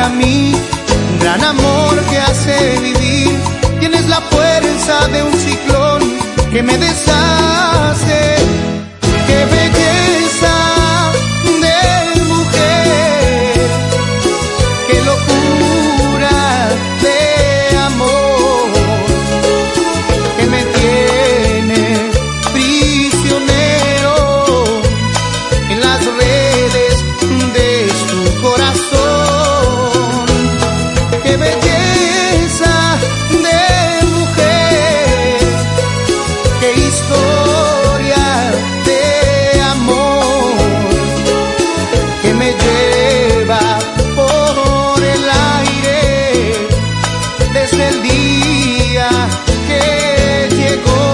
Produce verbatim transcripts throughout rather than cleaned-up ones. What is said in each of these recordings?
para mí, un gran amor que hace vivir. Tienes la fuerza de un ciclón que me deshace. ¡Qué belleza de mujer! ¡Qué locura de amor! Que me tiene prisionero en las redes de su corazón. ¡Qué belleza de mujer! ¡Qué historia de amor! Que me lleva por el aire desde el día que llegó.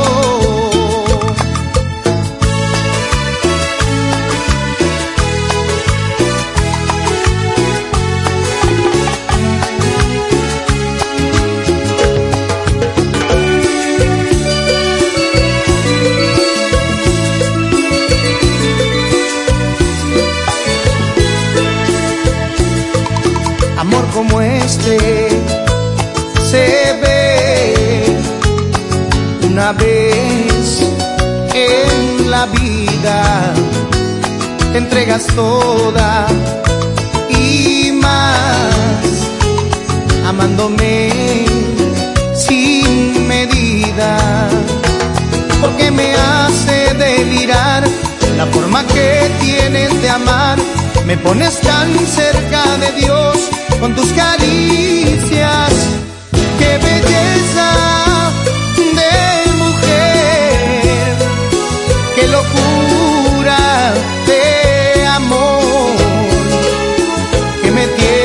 Amor como este se ve una vez en la vida. Te entregas toda y más, amándome sin medida, porque me hace delirar la forma que tienes de amar. Me pones tan cerca de Dios con tus caricias. ¡Qué belleza de mujer! ¡Qué locura de amor! Que me tiene